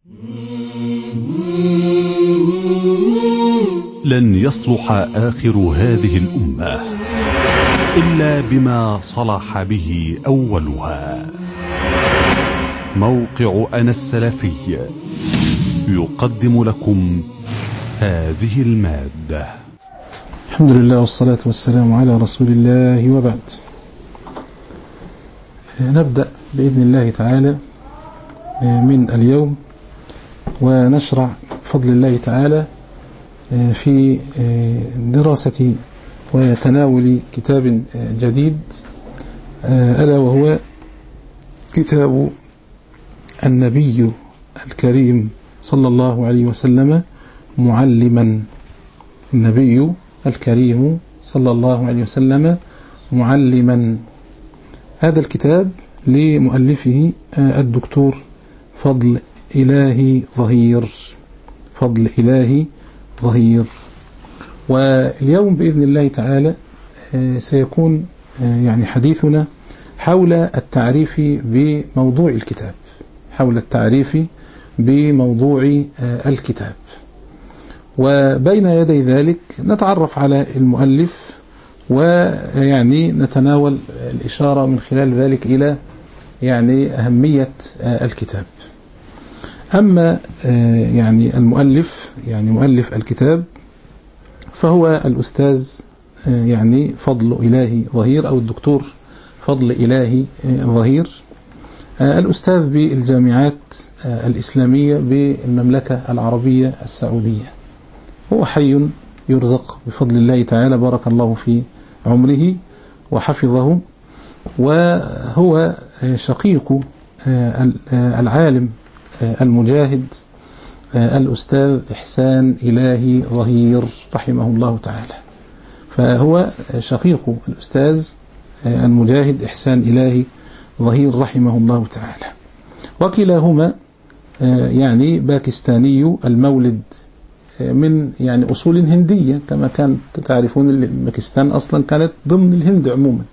لن يصلح آخر هذه الأمة إلا بما صلح به أولها. موقع أنا السلفي يقدم لكم هذه المادة. الحمد لله والصلاة والسلام على رسول الله، وبعد. نبدأ بإذن الله تعالى من اليوم، ونشرع بفضل الله تعالى في دراسة وتناول كتاب جديد، ألا وهو كتاب النبي الكريم صلى الله عليه وسلم معلما. النبي الكريم صلى الله عليه وسلم معلما. هذا الكتاب لمؤلفه الدكتور فضل إلهي ظهير. فضل إلهي ظهير. واليوم بإذن الله تعالى سيكون يعني حديثنا حول التعريف بموضوع الكتاب. حول التعريف بموضوع الكتاب. وبين يدي ذلك نتعرف على المؤلف، ويعني نتناول الإشارة من خلال ذلك إلى يعني أهمية الكتاب. أما يعني المؤلف، يعني مؤلف الكتاب، فهو الأستاذ يعني فضل إلهي ظهير، أو الدكتور فضل إلهي ظهير، الأستاذ بالجامعات الإسلامية بالمملكة العربية السعودية. هو حي يرزق بفضل الله تعالى، بارك الله في عمره وحفظه. وهو شقيق العالم المجاهد الأستاذ إحسان إلهي ظهير رحمه الله تعالى. فهو شقيق الأستاذ المجاهد إحسان إلهي ظهير رحمه الله تعالى. وكلاهما يعني باكستاني المولد، من يعني أصول هندية، كما كانت تعرفون باكستان أصلا كانت ضمن الهند عموما.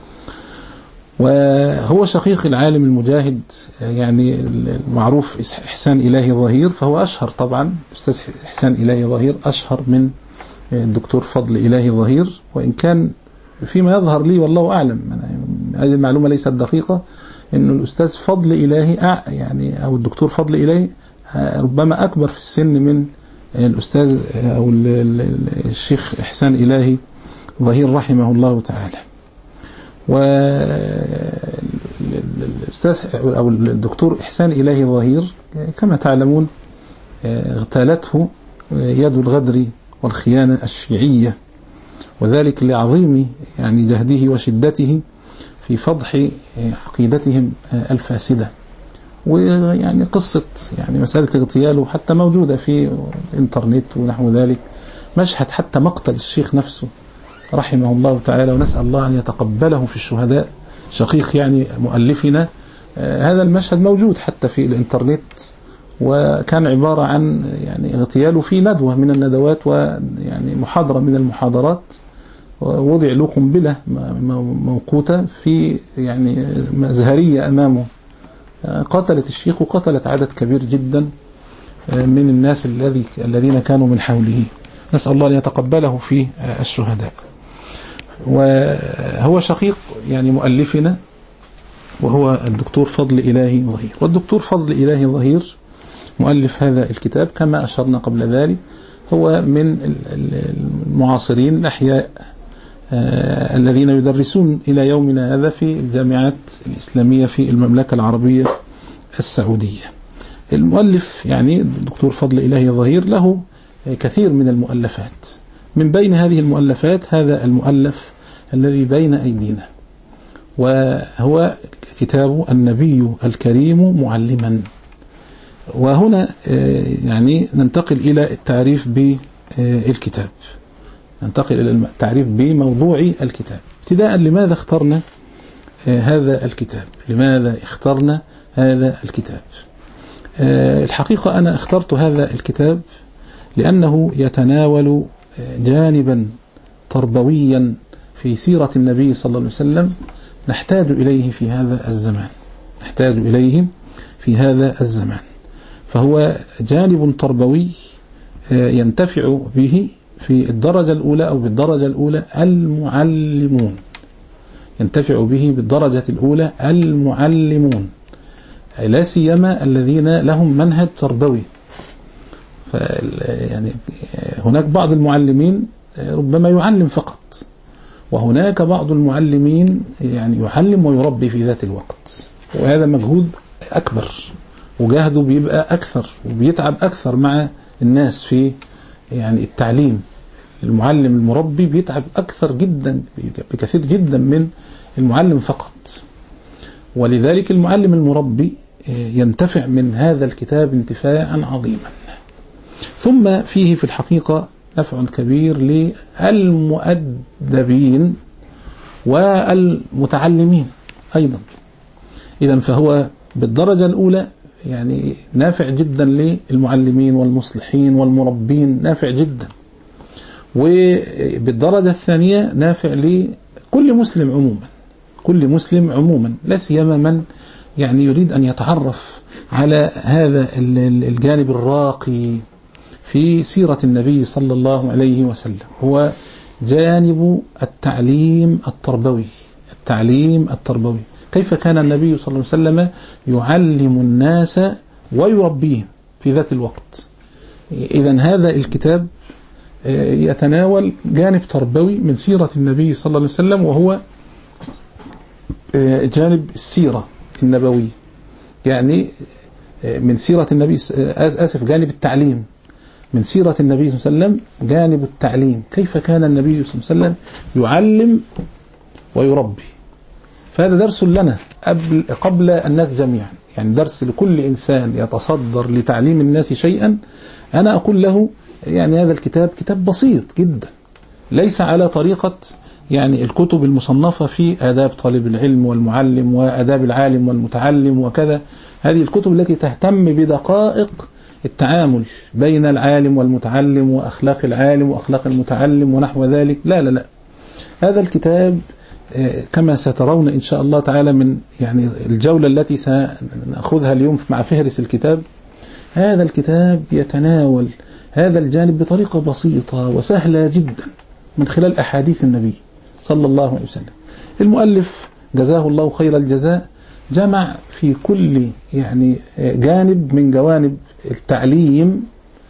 وهو شقيق العالم المجاهد يعني المعروف إحسان إلهي ظهير، فهو أشهر طبعا. أستاذ إحسان إلهي ظهير أشهر من الدكتور فضل إلهي ظهير، وإن كان فيما يظهر لي والله أعلم، هذه المعلومة ليست دقيقة، إنه الأستاذ فضل إلهي يعني أو الدكتور فضل إلهي ربما أكبر في السن من الأستاذ أو الشيخ إحسان إلهي ظهير رحمه الله تعالى. والأستاذ أو الدكتور إحسان إلهي ظهير كما تعلمون اغتالته يد الغدر والخيانة الشيعية، وذلك لعظيم يعني جهده وشدته في فضح عقيدتهم الفاسدة. ويعني قصة يعني مسألة اغتياله حتى موجودة في الإنترنت ونحو ذلك، مشهد حتى مقتل الشيخ نفسه رحمه الله تعالى، ونسأل الله أن يتقبله في الشهداء، شقيق يعني مؤلفنا. هذا المشهد موجود حتى في الإنترنت، وكان عبارة عن يعني اغتياله في ندوة من الندوات، ويعني محاضرة من المحاضرات، ووضع له قنبلة موقوتة في يعني مزهرية أمامه، قتلت الشيخ وقتلت عدد كبير جدا من الناس الذين كانوا من حوله. نسأل الله أن يتقبله في الشهداء. وهو شقيق يعني مؤلفنا، وهو الدكتور فضل إلهي ظهير. والدكتور فضل إلهي ظهير مؤلف هذا الكتاب كما أشرنا قبل ذلك، هو من المعاصرين الأحياء الذين يدرسون إلى يومنا هذا في الجامعات الإسلامية في المملكة العربية السعودية. المؤلف يعني الدكتور فضل إلهي ظهير له كثير من المؤلفات. من بين هذه المؤلفات هذا المؤلف الذي بين أيدينا، وهو كتاب النبي الكريم معلما. وهنا يعني ننتقل إلى التعريف بالكتاب، ننتقل إلى التعريف بموضوع الكتاب. ابتداء، لماذا اخترنا هذا الكتاب؟ لماذا اخترنا هذا الكتاب؟ الحقيقة أنا اخترت هذا الكتاب لأنه يتناول جانبا تربويا في سيرة النبي صلى الله عليه وسلم نحتاج إليه في هذا الزمان، نحتاج إليه في هذا الزمان. فهو جانب تربوي ينتفع به في الدرجة الأولى أو بالدرجة الأولى المعلمون، ينتفع به بالدرجة الأولى المعلمون، لا سيما الذين لهم منهج تربوي. يعني هناك بعض المعلمين ربما يعلم فقط، وهناك بعض المعلمين يعني يعلم ويربي في ذات الوقت، وهذا مجهود أكبر وجهده بيبقى أكثر وبيتعب أكثر مع الناس في يعني التعليم. المعلم المربي بيتعب أكثر جدا بكثير جدا من المعلم فقط، ولذلك المعلم المربي ينتفع من هذا الكتاب انتفاعا عظيما. ثم فيه في الحقيقة نفع كبير للمؤدبين والمتعلمين أيضا. إذن فهو بالدرجة الأولى يعني نافع جدا للمعلمين والمصلحين والمربين، نافع جدا. وبالدرجة الثانية نافع لكل مسلم عموما، كل مسلم عموما، لا سيما من يعني يريد أن يتعرف على هذا الجانب الراقي في سيرة النبي صلى الله عليه وسلم، هو جانب التعليم التربوي. التعليم التربوي، كيف كان النبي صلى الله عليه وسلم يعلم الناس ويربيهم في ذات الوقت. إذن هذا الكتاب يتناول جانب تربوي من سيرة النبي صلى الله عليه وسلم، وهو جانب السيرة النبوية، يعني من سيرة النبي جانب التعليم من سيرة النبي صلى الله عليه وسلم، جانب التعليم، كيف كان النبي صلى الله عليه وسلم يعلم ويربي. فهذا درس لنا قبل الناس جميعا، يعني درس لكل إنسان يتصدر لتعليم الناس شيئا. أنا أقول له يعني هذا الكتاب كتاب بسيط جدا، ليس على طريقة يعني الكتب المصنفة في آداب طالب العلم والمعلم وآداب العالم والمتعلم وكذا، هذه الكتب التي تهتم بدقائق التعامل بين العالم والمتعلم وأخلاق العالم وأخلاق المتعلم ونحو ذلك. لا لا لا، هذا الكتاب كما سترون إن شاء الله تعالى من يعني الجولة التي سنأخذها اليوم مع فهرس الكتاب، هذا الكتاب يتناول هذا الجانب بطريقة بسيطة وسهلة جدا من خلال أحاديث النبي صلى الله عليه وسلم. المؤلف جزاه الله خير الجزاء جمع في كل يعني جانب من جوانب التعليم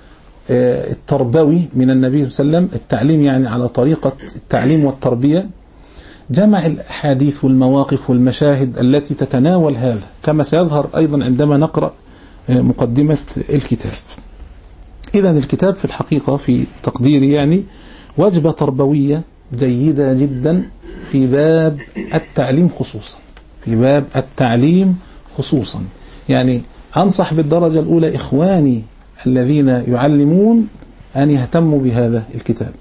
التربوي من النبي صلى الله عليه وسلم، التعليم يعني على طريقة التعليم والتربية، جمع الأحاديث والمواقف والمشاهد التي تتناول هذا، كما سيظهر أيضا عندما نقرأ مقدمة الكتاب. إذن الكتاب في الحقيقة في تقديري يعني وجبة تربوية جيدة جدا في باب التعليم خصوصا، في باب التعليم خصوصا. يعني أنصح بالدرجة الأولى إخواني الذين يعلمون أن يهتموا بهذا الكتاب،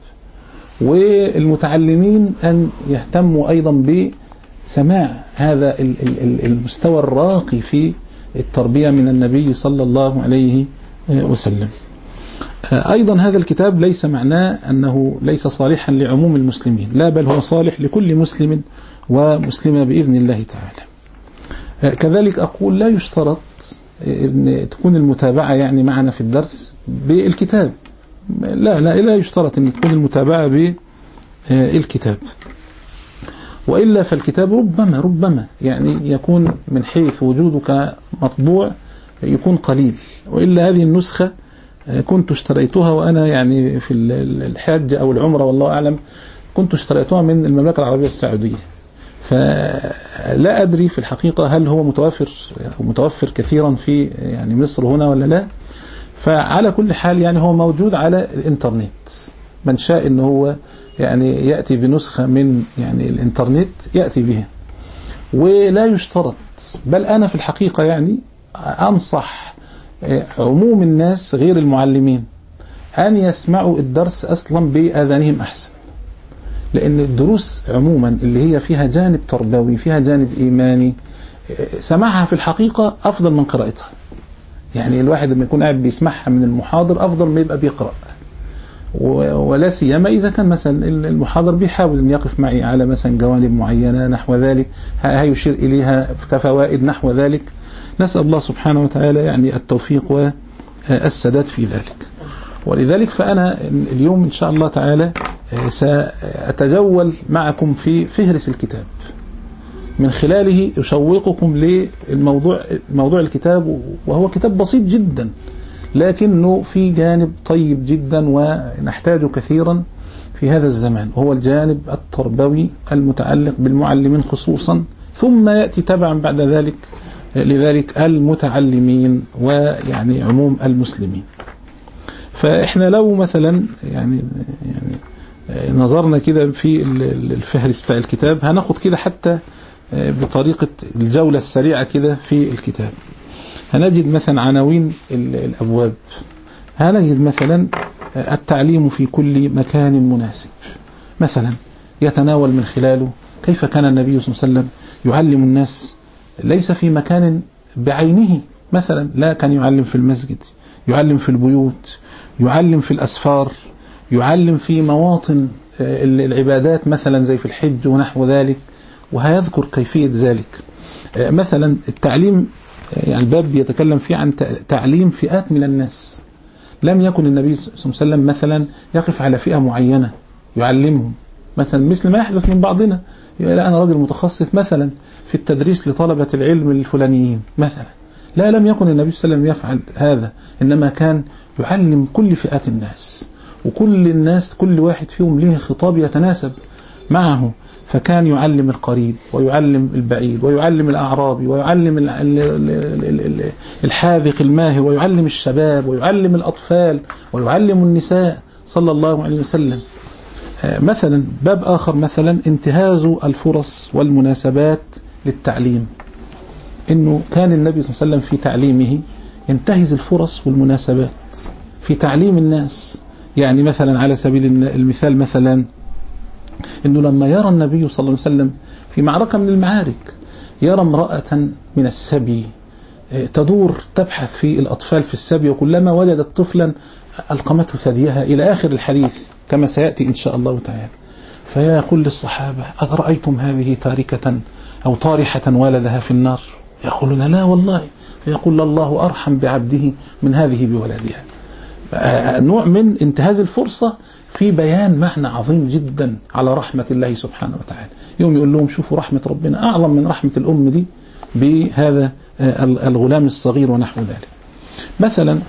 والمتعلمين أن يهتموا أيضا بسماع هذا المستوى الراقي في التربية من النبي صلى الله عليه وسلم. أيضا هذا الكتاب ليس معناه أنه ليس صالحا لعموم المسلمين، لا، بل هو صالح لكل مسلم ومسلمة بإذن الله تعالى. كذلك أقول لا يشترط أن تكون المتابعة يعني معنا في الدرس بالكتاب، لا يشترط أن تكون المتابعة بالكتاب، وإلا فالكتاب ربما يعني يكون من حيث وجودك مطبوع يكون قليل، وإلا هذه النسخة كنت اشتريتها وأنا يعني في الحج أو العمرة والله أعلم، كنت اشتريتها من المملكة العربية السعودية، فلا أدري في الحقيقة هل هو متوفر كثيرا في يعني مصر هنا ولا لا. فعلى كل حال يعني هو موجود على الإنترنت، من شاء إنه هو يعني يأتي بنسخة من يعني الإنترنت يأتي بها، ولا يشترط، بل أنا في الحقيقة يعني أنصح عموم الناس غير المعلمين أن يسمعوا الدرس أصلا بآذانهم أحسن، لأن الدروس عموما اللي هي فيها جانب تربوي فيها جانب إيماني سماعها في الحقيقة أفضل من قراءتها. يعني الواحد لما يكون قاعد بيسمعها من المحاضر أفضل ما يبقى بيقرأ، ولا سيما إذا كان مثلا المحاضر بيحاول أن يقف معي على مثلا جوانب معينة نحو ذلك هيشير إليها كفوائد نحو ذلك. نسأل الله سبحانه وتعالى يعني التوفيق السداد في ذلك. ولذلك فأنا اليوم إن شاء الله تعالى سأتجول معكم في فهرس الكتاب، من خلاله يشوقكم للموضوع الكتاب، وهو كتاب بسيط جدا لكنه في جانب طيب جدا ونحتاج كثيرا في هذا الزمان، وهو الجانب التربوي المتعلق بالمعلمين خصوصا، ثم يأتي تبعا بعد ذلك لذلك المتعلمين ويعني عموم المسلمين. فإحنا لو مثلا يعني نظرنا كده في الفهرس بتاع الكتاب، هناخد كده حتى بطريقة الجولة السريعة كده في الكتاب. هنجد مثلا عناوين الأبواب، هنجد مثلا التعليم في كل مكان مناسب، مثلا يتناول من خلاله كيف كان النبي صلى الله عليه وسلم يعلم الناس ليس في مكان بعينه، مثلا لا، كان يعلم في المسجد، يعلم في البيوت، يعلم في الأسفار، يعلم في مواطن العبادات مثلا زي في الحج ونحو ذلك، وهيذكر كيفية ذلك. مثلا التعليم، يعني الباب يتكلم فيه عن تعليم فئات من الناس. لم يكن النبي صلى الله عليه وسلم مثلا يقف على فئة معينة يعلمهم، مثلا مثل ما يحدث من بعضنا، لا أنا رجل متخصص مثلا في التدريس لطلبة العلم الفلانيين مثلا، لا، لم يكن النبي صلى الله عليه وسلم يفعل هذا، إنما كان يعلم كل فئات الناس، وكل الناس كل واحد فيهم له خطاب يتناسب معه، فكان يعلم القريب ويعلم البعيد ويعلم الأعرابي ويعلم الحاذق الماهر ويعلم الشباب ويعلم الأطفال ويعلم النساء صلى الله عليه وسلم. مثلا باب آخر مثلا انتهاز الفرص والمناسبات للتعليم، إنه كان النبي صلى الله عليه وسلم في تعليمه ينتهز الفرص والمناسبات في تعليم الناس. يعني مثلا على سبيل المثال مثلا إنه لما يرى النبي صلى الله عليه وسلم في معركة من المعارك، يرى امرأة من السبي تدور تبحث في الأطفال في السبي، وكلما وجدت طفلا ألقمته ثديها إلى آخر الحديث كما سيأتي إن شاء الله تعالى. فيقول للصحابة: أرأيتم هذه تاركة أو طارحة والدها في النار؟ يقولون: لا والله. فيقول: الله أرحم بعبده من هذه بولدها. نوع من انتهاز الفرصة في بيان معنى عظيم جدا على رحمة الله سبحانه وتعالى. يوم يقول لهم: شوفوا رحمة ربنا أعظم من رحمة الأم دي بهذا الغلام الصغير ونحو ذلك. مثلا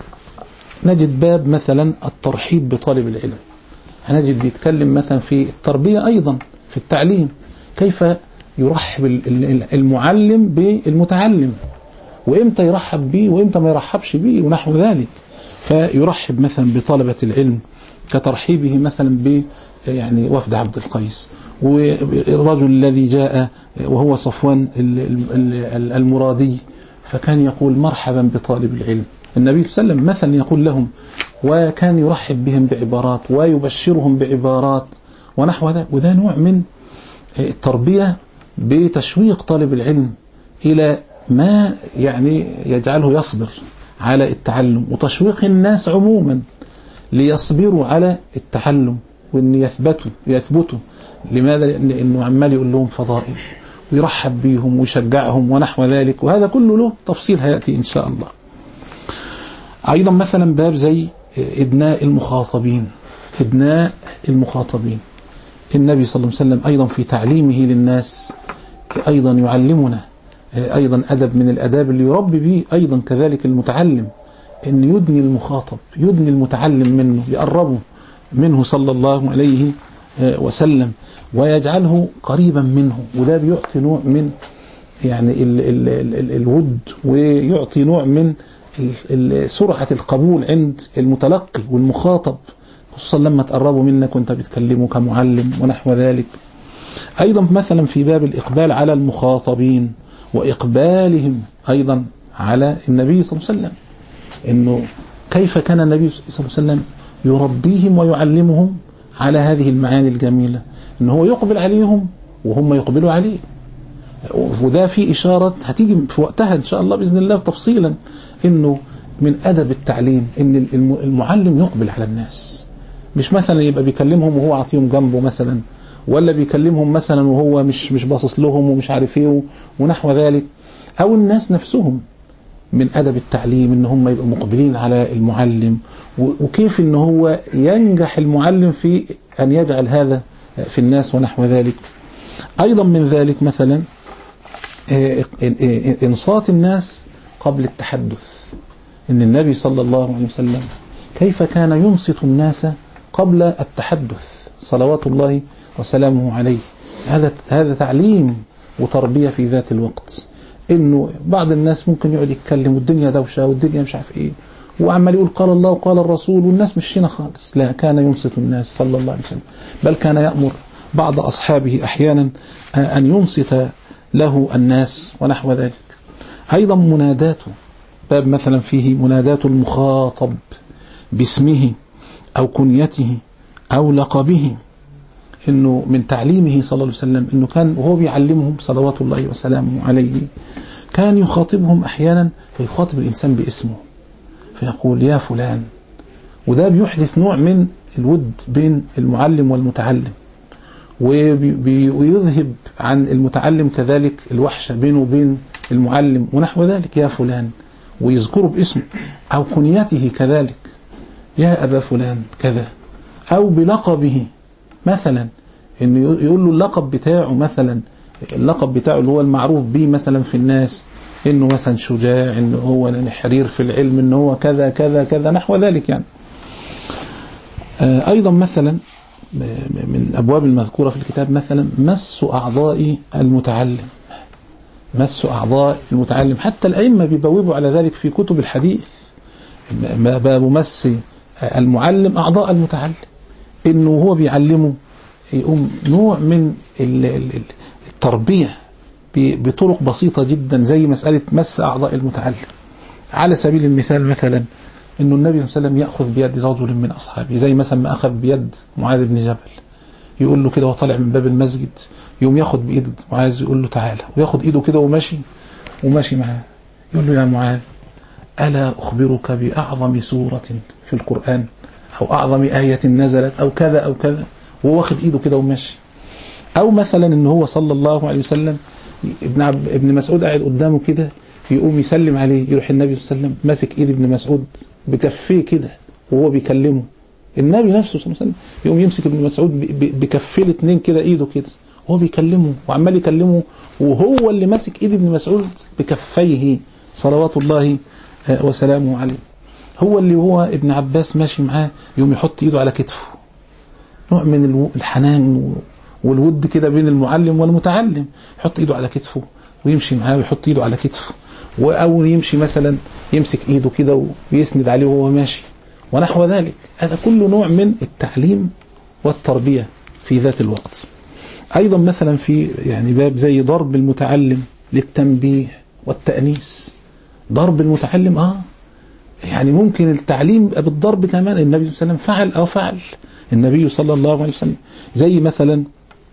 نجد باب مثلا الترحيب بطالب العلم، هنجد بيتكلم مثلا في التربية أيضا في التعليم، كيف يرحب المعلم بالمتعلم، وإمتى يرحب به وإمتى ما يرحبش به ونحو ذلك. فيرحب مثلا بطلبة العلم كترحيبه مثلا ب يعني وفد عبد القيس، والرجل الذي جاء وهو صفوان المرادي، فكان يقول: مرحبا بطالب العلم. النبي صلى الله عليه وسلم مثلا يقول لهم، وكان يرحب بهم بعبارات ويبشرهم بعبارات ونحو ذلك. وده نوع من التربية بتشويق طالب العلم إلى ما يعني يجعله يصبر على التعلم، وتشويق الناس عموما ليصبروا على التعلم وأن يثبتوا. لماذا؟ لأنه عمال يقول لهم فضائل ويرحب بهم ويشجعهم ونحو ذلك، وهذا كله له تفصيل هيأتي إن شاء الله. أيضا مثلا باب زي إدناء المخاطبين. النبي صلى الله عليه وسلم أيضا في تعليمه للناس أيضا يعلمنا أيضا أدب من الأداب اللي يربي به أيضا كذلك المتعلم، أن يدني المخاطب، يدني المتعلم منه، يقربه منه صلى الله عليه وسلم، ويجعله قريبا منه. وده بيعطي نوع من يعني الود، ويعطي نوع من سرعة القبول عند المتلقي والمخاطب، خصوصا لما تقربوا منك وانت بتكلمه كمعلم ونحو ذلك. أيضا مثلا في باب الإقبال على المخاطبين وإقبالهم أيضا على النبي صلى الله عليه وسلم، إنه كيف كان النبي صلى الله عليه وسلم يربيهم ويعلمهم على هذه المعاني الجميلة، إنه هو يقبل عليهم وهم يقبلوا عليه. وده في إشارة هتيجي في وقتها إن شاء الله بإذن الله تفصيلا، إنه من أدب التعليم إن المعلم يقبل على الناس، مش مثلا يبقى بيكلمهم وهو عطيهم جنبه مثلا، ولا بيكلمهم مثلا وهو مش باصص لهم ومش عارف ايه ونحو ذلك، أو الناس نفسهم من أدب التعليم إن هم يبقوا مقبلين على المعلم، وكيف إن هو ينجح المعلم في أن يجعل هذا في الناس ونحو ذلك. أيضا من ذلك مثلا إنصات الناس قبل التحدث، إن النبي صلى الله عليه وسلم كيف كان ينصت الناس قبل التحدث صلوات الله وسلامه عليه. هذا تعليم وتربية في ذات الوقت. إنه بعض الناس ممكن يقعد يتكلم والدنيا دوشة والدنيا مش عارف إيه، وعمال يقول قال الله وقال الرسول والناس مش هنا خالص. لا، كان ينصت الناس صلى الله عليه وسلم، بل كان يأمر بعض أصحابه أحيانا أن ينصت له الناس ونحو ذلك. أيضا مناداته، باب مثلا فيه منادات المخاطب باسمه أو كنيته أو لقبه، إنه من تعليمه صلى الله عليه وسلم إنه كان وهو بيعلمهم صلوات الله وسلامه عليه كان يخاطبهم أحيانا فيخاطب الإنسان باسمه فيقول يا فلان، وده بيحدث نوع من الود بين المعلم والمتعلم، ويذهب عن المتعلم كذلك الوحشة بينه وبين المعلم ونحو ذلك. يا فلان، ويذكره باسمه أو كنيته كذلك، يا أبا فلان كذا، أو بلقبه مثلا إنه يقول له اللقب بتاعه، مثلا اللقب بتاعه اللي هو المعروف به مثلا في الناس، إنه مثلا شجاع، إنه هو حرير في العلم، إنه هو كذا كذا كذا نحو ذلك يعني. أيضا مثلا من أبواب المذكورة في الكتاب مثلا مس أعضاء المتعلم، مس أعضاء المتعلم، حتى الأئمة بيبوبوا على ذلك في كتب الحديث، باب مس المعلم أعضاء المتعلم، إنه هو بيعلمه يقوم نوع من التربية بطرق بسيطة جدا، زي مسألة مس أعضاء المتعلم. على سبيل المثال مثلا إنه النبي صلى الله عليه وسلم يأخذ بيد رجل من أصحابه، زي مثلا ما أخذ بيد معاذ بن جبل، يقول له كده وطلع من باب المسجد، يوم ياخد بإيد معاذ يقول له تعالى، وياخد إيده كده وماشي معاه، يقول له يا معاذ ألا أخبرك بأعظم سورة في القرآن أو أعظم آية نزلت أو كذا أو كذا، وهو واخد إيده كده وماشي. أو مثلا إن هو صلى الله عليه وسلم ابن مسعود قاعد قدامه كده، يقوم يسلم عليه، يروح النبي صلى الله عليه وسلم ماسك إيد ابن مسعود بكفيه كده وهو بيكلمه، النبي نفسه صلى الله عليه وسلم يقوم يمسك ابن مسعود بكفيه الاثنين كده ايده كده وهو بيكلمه وعمال يكلمه، وهو اللي ماسك ايد ابن مسعود بكفيه صلوات الله وسلامه عليه. هو اللي هو ابن عباس ماشي معاه يقوم يحط ايده على كتفه، نوع من الحنان والود كده بين المعلم والمتعلم، يحط ايده على كتفه ويمشي معاه ويحط ايده على كتفه، او يمشي مثلا يمسك ايده كده ويسند عليه وهو ماشي ونحو ذلك. هذا كله نوع من التعليم والتربية في ذات الوقت. أيضا مثلا في يعني باب زي ضرب المتعلم للتنبيه والتأنيس، ضرب المتعلم يعني ممكن التعليم بالضرب كمان، النبي صلى الله عليه وسلم فعل النبي صلى الله عليه وسلم، زي مثلا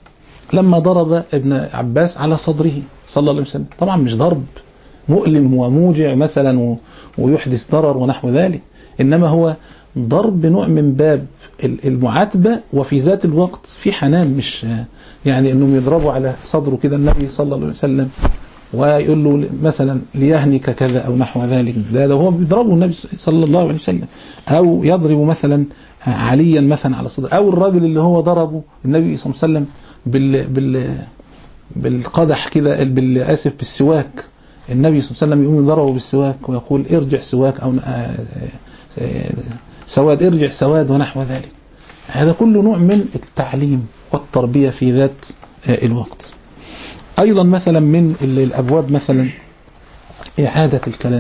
لما ضرب ابن عباس على صدره صلى الله عليه وسلم، طبعا مش ضرب مؤلم وموجع مثلا ويحدث ضرر ونحو ذلك، إنما هو ضرب نوع من باب المعاتبة، وفي ذات الوقت في حنان، مش يعني أنهم يضربوا على صدره كده النبي صلى الله عليه وسلم ويقول له مثلا ليهنك كذا أو نحو ذلك، ده هو بيضربه النبي صلى الله عليه وسلم، أو يضرب مثلا عليا مثلا على صدره، أو الراجل اللي هو ضربه النبي صلى الله عليه وسلم بالقدح كده، بالسواك، النبي صلى الله عليه وسلم يقوم يضربه بالسواك ويقول ارجع سواك أو سواد، ارجع سواد ونحو ذلك. هذا كله نوع من التعليم والتربية في ذات الوقت. أيضا مثلا من الأبواب مثلا إعادة الكلام،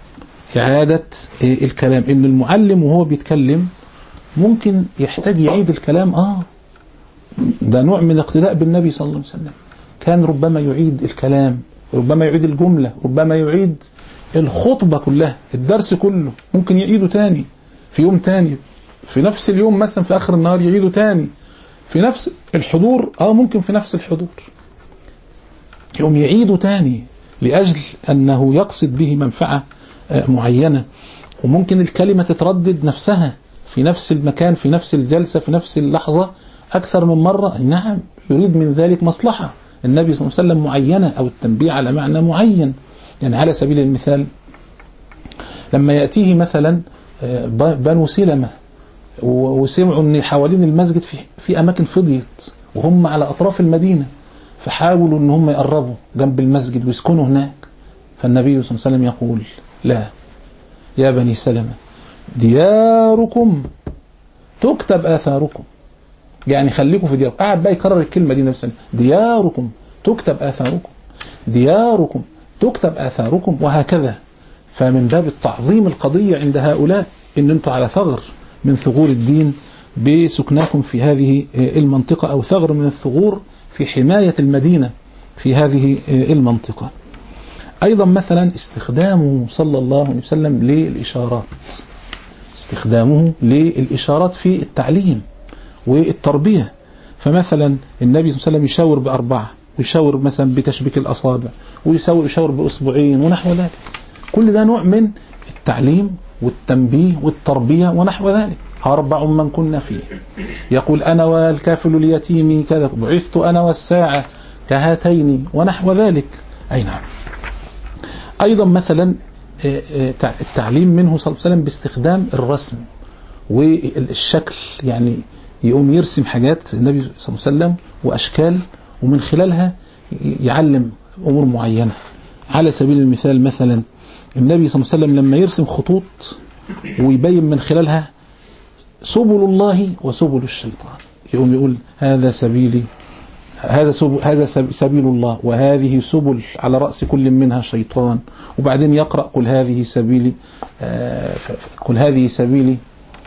إن المعلم وهو بيتكلم ممكن يحتاج يعيد الكلام، ده نوع من الاقتداء بالنبي صلى الله عليه وسلم، كان ربما يعيد الكلام، ربما يعيد الجملة، ربما يعيد الخطبة كلها، الدرس كله ممكن يعيده تاني في يوم تاني، في نفس اليوم مثلا في آخر النهار يعيده تاني، في نفس الحضور ممكن في نفس الحضور يوم يعيده تاني لأجل أنه يقصد به منفعة معينة، وممكن الكلمة تتردد نفسها في نفس المكان في نفس الجلسة في نفس اللحظة أكثر من مرة، نعم يريد من ذلك مصلحة النبي صلى الله عليه وسلم معينة، أو التنبيه على معنى معين. يعني على سبيل المثال لما يأتيه مثلا بنو سلمة وسمعوا ان حوالين المسجد في اماكن فضيت وهم على اطراف المدينة، فحاولوا ان هم يقربوا جنب المسجد ويسكنوا هناك، فالنبي صلى الله عليه وسلم يقول لا يا بني سلمة دياركم تكتب آثاركم، يعني خليكم في دياركم. قاعد بقى يكرر الكلمة دي نفسها، دياركم تكتب آثاركم، دياركم تكتب آثاركم، وهكذا. فمن باب التعظيم القضية عند هؤلاء ان انتم على ثغر من ثغور الدين بسكناكم في هذه المنطقة، أو ثغر من الثغور في حماية المدينة في هذه المنطقة. أيضا مثلا استخدامه صلى الله عليه وسلم للإشارات، استخدامه للإشارات في التعليم والتربية. فمثلا النبي صلى الله عليه وسلم يشاور بأربعة، ويشاور مثلا بتشبيك الأصابع، ويشاور بأصبعين ونحو ذلك. كل ده نوع من التعليم والتنبيه والتربية ونحو ذلك. 4 من كنا فيه يقول أنا والكافل اليتيم كذا، بعثت أنا والساعة كهاتين ونحو ذلك. أي نعم. أيضا مثلا التعليم منه صلى الله عليه وسلم باستخدام الرسم والشكل، يعني يقوم يرسم حاجات النبي صلى الله عليه وسلم وأشكال، ومن خلالها يعلم أمور معينة. على سبيل المثال مثلا النبي صلى الله عليه وسلم لما يرسم خطوط ويبين من خلالها سبل الله وسبل الشيطان، يقوم يقول هذا سبيلي، هذا سبيل الله، وهذه سبل على رأس كل منها شيطان. وبعدين يقرأ قل هذه سبيلي، قل هذه سبيلي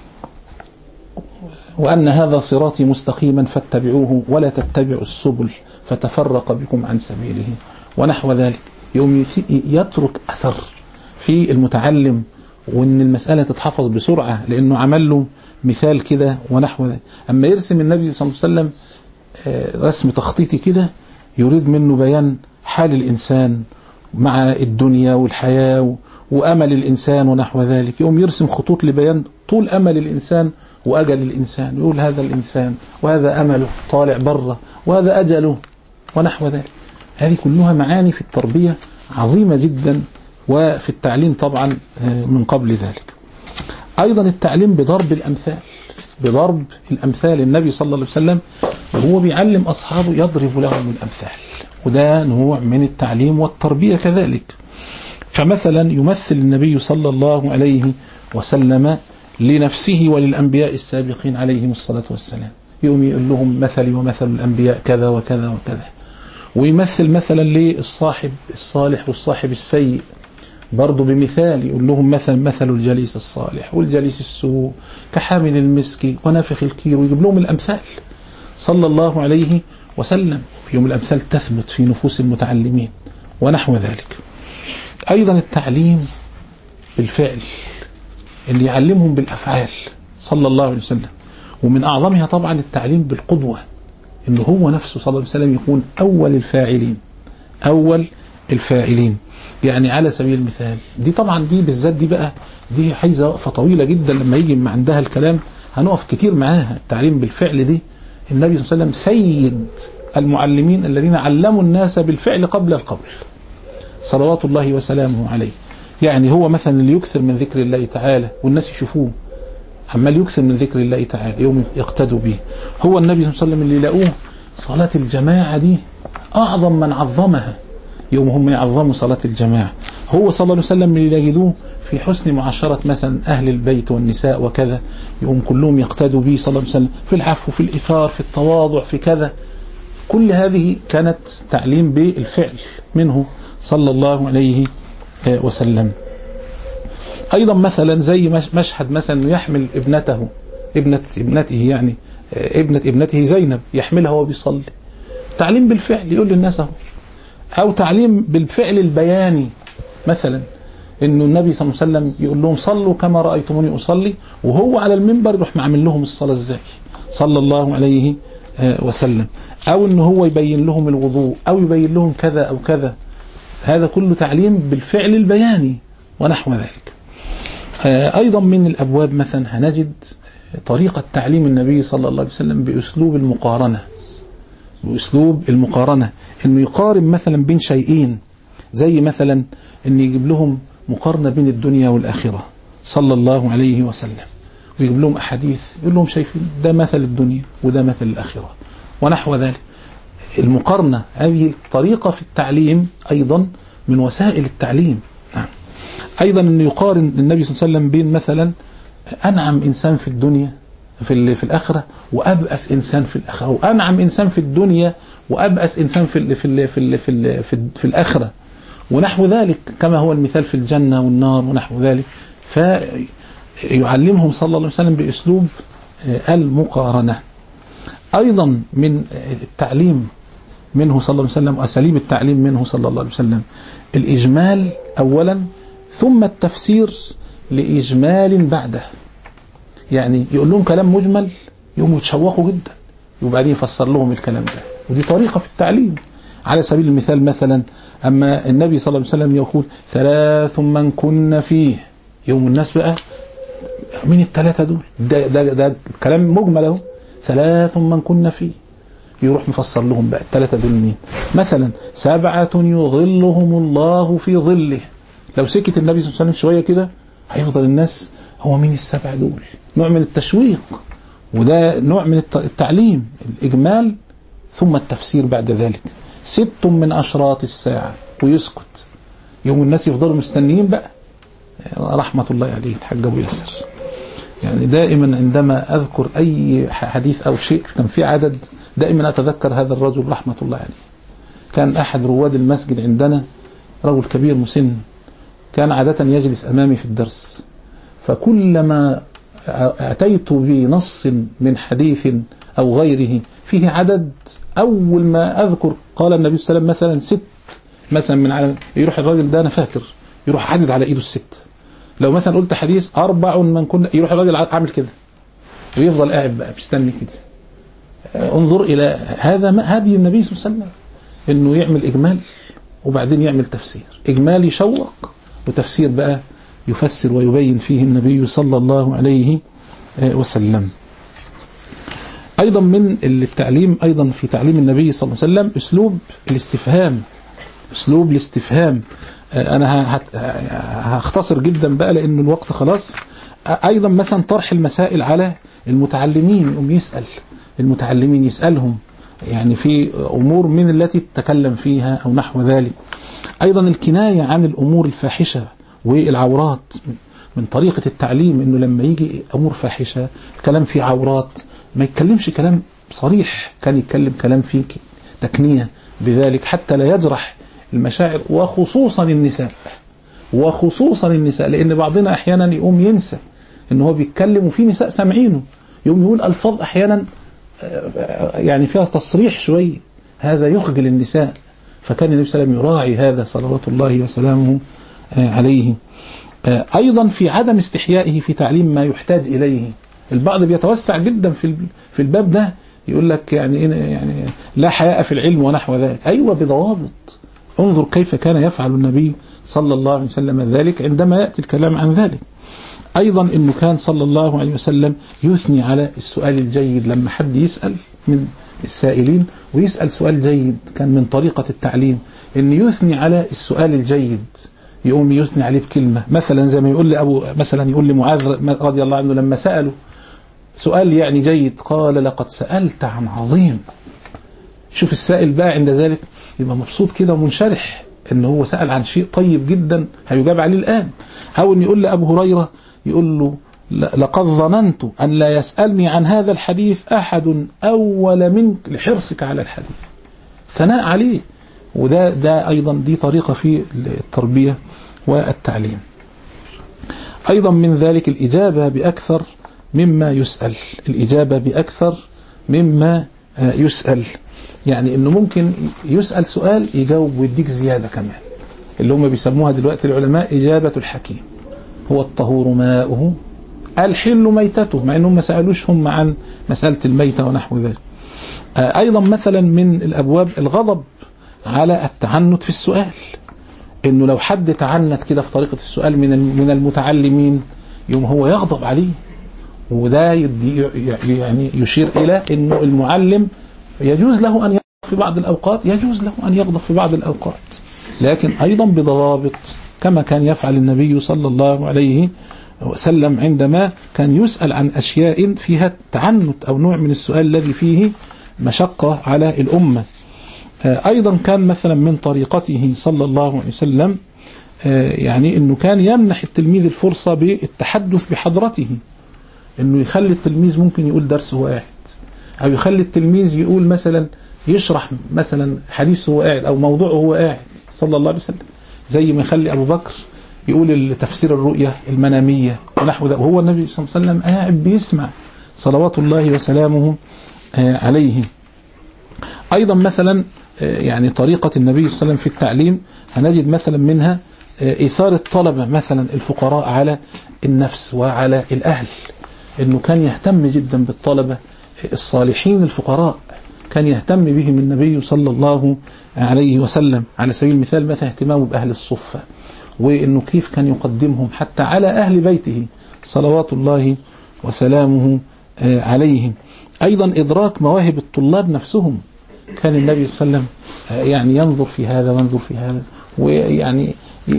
وأن هذا صراطي مستقيما فاتبعوه ولا تتبعوا السبل فتفرق بكم عن سبيله ونحو ذلك. يقوم يترك أثر في المتعلم، وأن المسألة تتحفظ بسرعة لأنه عمل له مثال كده ونحو ذلك. أما يرسم النبي صلى الله عليه وسلم رسم تخطيطي كده يريد منه بيان حال الإنسان مع الدنيا والحياة وأمل الإنسان ونحو ذلك، يقوم يرسم خطوط لبيان طول أمل الإنسان وأجل الإنسان، يقول هذا الإنسان وهذا أمله طالع بره وهذا أجله ونحو ذلك. هذه كلها معاني في التربية عظيمة جدا، وفي التعليم طبعا من قبل ذلك. أيضا التعليم بضرب الأمثال، بضرب الأمثال. النبي صلى الله عليه وسلم وهو بيعلم أصحابه يضرب لهم الأمثال، وده نوع من التعليم والتربية كذلك. فمثلا يمثل النبي صلى الله عليه وسلم لنفسه وللأنبياء السابقين عليهم الصلاة والسلام، يقوم يقول لهم مثلي ومثل الأنبياء كذا وكذا وكذا. ويمثل مثلا للصاحب الصالح والصاحب السيء برضو بمثال، يقول لهم مثل الجليس الصالح والجليس السوء كحامل المسك ونافخ الكير، ويجيب لهم الأمثال صلى الله عليه وسلم. يوم الأمثال تثبت في نفوس المتعلمين ونحو ذلك. أيضا التعليم بالفعل اللي يعلمهم بالأفعال صلى الله عليه وسلم، ومن أعظمها طبعا التعليم بالقدوة، إنه هو نفسه صلى الله عليه وسلم يكون أول الفاعلين. يعني على سبيل المثال دي طبعا دي بالذات دي بقى دي عايزة وقفة طويلة جدا، لما يجي عندها الكلام هنقف كتير معاها. التعليم بالفعل دي النبي صلى الله عليه وسلم سيد المعلمين الذين علموا الناس بالفعل قبل القول صلوات الله وسلامه عليه. يعني هو مثلا اللي يكثر من ذكر الله تعالى والناس يشوفوه عمال يكثر من ذكر الله تعالى يوم يقتدوا به. هو النبي صلى الله عليه وسلم اللي لقوه صلاة الجماعة دي أعظم من عظمها، يوم هم يعظموا صلاة الجماعة. هو صلى الله عليه وسلم اللي يجدوه في حسن معاشرة مثلا أهل البيت والنساء وكذا، يوم كلهم يقتدوا به صلى الله عليه وسلم في العفو في الإثار في التواضع في كذا. كل هذه كانت تعليم بالفعل منه صلى الله عليه وسلم. أيضا مثلا زي مشهد مثلا يحمل ابنته يعني ابنته زينب يحملها وهو بيصلي، تعليم بالفعل يقول للناس اهو. أو تعليم بالفعل البياني، مثلا إنه النبي صلى الله عليه وسلم يقول لهم صلوا كما رأيتموني أصلي، وهو على المنبر يروح معمل لهم الصلاة ازاي صلى الله عليه وسلم. أو إنه هو يبين لهم الوضوء أو يبين لهم كذا أو كذا. هذا كله تعليم بالفعل البياني ونحو ذلك. أيضا من الأبواب مثلا هنجد طريقة تعليم النبي صلى الله عليه وسلم بأسلوب المقارنة، إنه يقارن مثلا بين شيئين، زي مثلا إن يجيب لهم مقارنة بين الدنيا والآخرة صلى الله عليه وسلم، ويجيب لهم أحاديث يقول لهم شايفين ده مثل الدنيا وده مثل الآخرة ونحو ذلك. المقارنة هذه الطريقة في التعليم أيضا من وسائل التعليم. أيضا أن يقارن النبي صلى الله عليه وسلم بين مثلا أنعم إنسان في الدنيا في الآخرة وأبأس إنسان في الآخرة، وأنعم إنسان في الدنيا وأبأس إنسان في الآخرة ونحو ذلك، كما هو المثال في الجنة والنار ونحو ذلك. فيعلمهم صلى الله عليه وسلم بأسلوب المقارنة. أيضا من التعليم منه صلى الله عليه وسلم وأساليب التعليم منه صلى الله عليه وسلم الإجمال أولا، ثم التفسير لإجمال بعده. يعني يقول لهم كلام مجمل يقوموا يتشوقوا جدا، وبعدين يفسر لهم الكلام ده، ودي طريقة في التعليم. على سبيل المثال مثلا أما النبي صلى الله عليه وسلم يقول 3 من كن فيه، يوم الناس بقى من الثلاثة دول ده كلام مجمل اهو، 3 من كن فيه، يروح مفسر لهم بقى الثلاثة دول مين. مثلا 7 يظلهم الله في ظله، لو سكت النبي صلى الله عليه وسلم شوية كده هيفضل الناس هو مين ال7 دول، نوع من التشويق، وده نوع من التعليم، الإجمال ثم التفسير بعد ذلك. 6 من أشراط الساعة، ويسكت، يوم الناس يفضلوا مستنيين بقى. رحمة الله عليه الحاج أبو ياسر، يعني دائما عندما أذكر أي حديث أو شيء كان في عدد دائما أتذكر هذا الرجل رحمة الله عليه. كان أحد رواد المسجد عندنا رجل كبير مسن، كان عادة يجلس أمامي في الدرس، فكلما أتيت بنص من حديث أو غيره فيه عدد، أول ما أذكر قال النبي صلى الله عليه وسلم مثلا 6 مثلا من على، يروح الراجل ده أنا فاكر يروح عدد على إيده 6. لو مثلا قلت حديث 4 من كنا، يروح الراجل عامل كده ويفضل قاعد بقى بيستني كده. انظر إلى هذا هدي النبي صلى الله عليه وسلم، إنه يعمل إجمال وبعدين يعمل تفسير. إجمال يشوق، وتفسير بقى يفسر ويبين فيه النبي صلى الله عليه وسلم. أيضا من التعليم أيضا في تعليم النبي صلى الله عليه وسلم أسلوب الاستفهام. أسلوب الاستفهام أنا هختصر جدا بقى لأن الوقت خلاص. أيضا مثلا طرح المسائل على المتعلمين، يقوم يسأل المتعلمين، يسألهم يعني في أمور من التي تتكلم فيها أو نحو ذلك. أيضا الكناية عن الأمور الفاحشة والعورات من طريقة التعليم، إنه لما يجي أمور فاحشة كلام فيه عورات ما يتكلمش كلام صريح، كان يتكلم كلام فيه تكنية بذلك حتى لا يجرح المشاعر، وخصوصا النساء، وخصوصا النساء، لأن بعضنا أحيانا يقوم ينسى إنه هو بيتكلم وفي نساء سامعينه، يقوم يقول ألفاظ أحيانا يعني فيها تصريح شوية، هذا يخجل النساء. فكان النبي صلى الله عليه وسلم يراعي هذا صلوات الله وسلامه عليه. أيضا في عدم استحيائه في تعليم ما يحتاج إليه. البعض بيتوسع جدا في الباب ده، يقول لك يعني لا حياء في العلم ونحو ذلك. أيوة بضوابط. انظر كيف كان يفعل النبي صلى الله عليه وسلم ذلك عندما يأتي الكلام عن ذلك. أيضا أنه كان صلى الله عليه وسلم يثني على السؤال الجيد، لما حد يسأل من السائلين ويسأل سؤال جيد، كان من طريقة التعليم أن يثني على السؤال الجيد، يقوم يثني عليه بكلمة. مثلا زي ما يقول لمعاذ رضي الله عنه لما سأله سؤال يعني جيد، قال لقد سألت عن عظيم. شوف السائل بقى عند ذلك يبقى مبسوط كده ومنشرح ان هو سأل عن شيء طيب جدا هيجاب عليه الآن. أو ان يقول لأبو هريرة، يقول له لقد ظننت أن لا يسألني عن هذا الحديث أحد أول منك لحرصك على الحديث، ثناء عليه. وده أيضا دي طريقة في التربية والتعليم. أيضا من ذلك الإجابة بأكثر مما يسأل، الإجابة بأكثر مما يسأل، يعني إنه ممكن يسأل سؤال يجاوب ويديك زيادة كمان، اللي هم بيسموها دلوقتي العلماء إجابة الحكيم. هو الطهور ماؤه الحل ميتته، مع إنهم ما سألوش هم عن مسألة الميتة ونحو ذلك. أيضا مثلا من الأبواب الغضب على التعنت في السؤال، إنه لو حد تعنت كده في طريقة السؤال من المتعلمين يوم هو يغضب عليه. وده يعني يشير إلى إنه المعلم يجوز له أن يغضب في بعض الأوقات، يجوز له أن يغضب في بعض الأوقات، لكن أيضا بضوابط كما كان يفعل النبي صلى الله عليه وسلم عندما كان يسأل عن أشياء فيها تعنت أو نوع من السؤال الذي فيه مشقة على الأمة. أيضا كان مثلا من طريقته صلى الله عليه وسلم يعني أنه كان يمنح التلميذ الفرصة بالتحدث بحضرته، أنه يخلي التلميذ ممكن يقول درس هو قاعد، أو يخلي التلميذ يقول مثلا يشرح مثلا حديث هو قاعد أو موضوع هو قاعد صلى الله عليه وسلم، زي ما يخلي أبو بكر يقول تفسير الرؤية المنامية ونحو ذلك، وهو النبي صلى الله عليه وسلم قاعد بيسمع صلوات الله وسلامه عليه. أيضا مثلا يعني طريقة النبي صلى الله عليه وسلم في التعليم هنجد مثلا منها إثارة الطلبة مثلا الفقراء على النفس وعلى الأهل، أنه كان يهتم جدا بالطلبة الصالحين الفقراء، كان يهتم بهم النبي صلى الله عليه وسلم. على سبيل المثال مثلا اهتمامه بأهل الصفة، وأنه كيف كان يقدمهم حتى على أهل بيته صلوات الله وسلامه عليهم. أيضا إدراك مواهب الطلاب نفسهم، كان النبي صلى الله عليه وسلم يعني ينظر في هذا وينظر في هذا، ويعني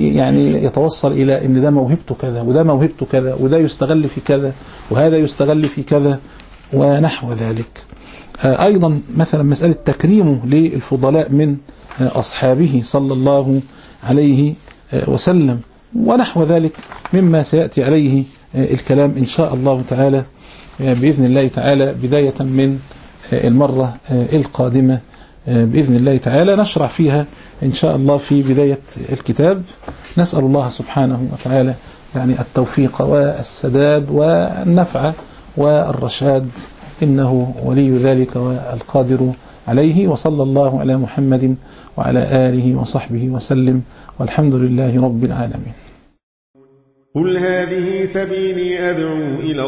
يتوصل إلى أن ده موهبته كذا وده موهبته كذا وده يستغل في كذا وهذا يستغل في كذا ونحو ذلك. أيضا مثلا مسألة تكريمه للفضلاء من أصحابه صلى الله عليه وسلم ونحو ذلك مما سيأتي عليه الكلام إن شاء الله تعالى بإذن الله تعالى، بداية من المرة القادمة بإذن الله تعالى نشرع فيها إن شاء الله في بداية الكتاب. نسأل الله سبحانه وتعالى يعني التوفيق والسداد والنفع والرشاد، إنه ولي ذلك والقادر عليه. وصلى الله على محمد وعلى آله وصحبه وسلم، والحمد لله رب العالمين. قل هذه سبيلي أدعو إلى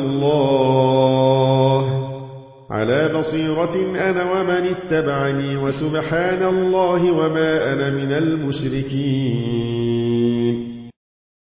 الله على بصيرة أنا ومن اتبعني، وسبحان الله وما أنا من المشركين.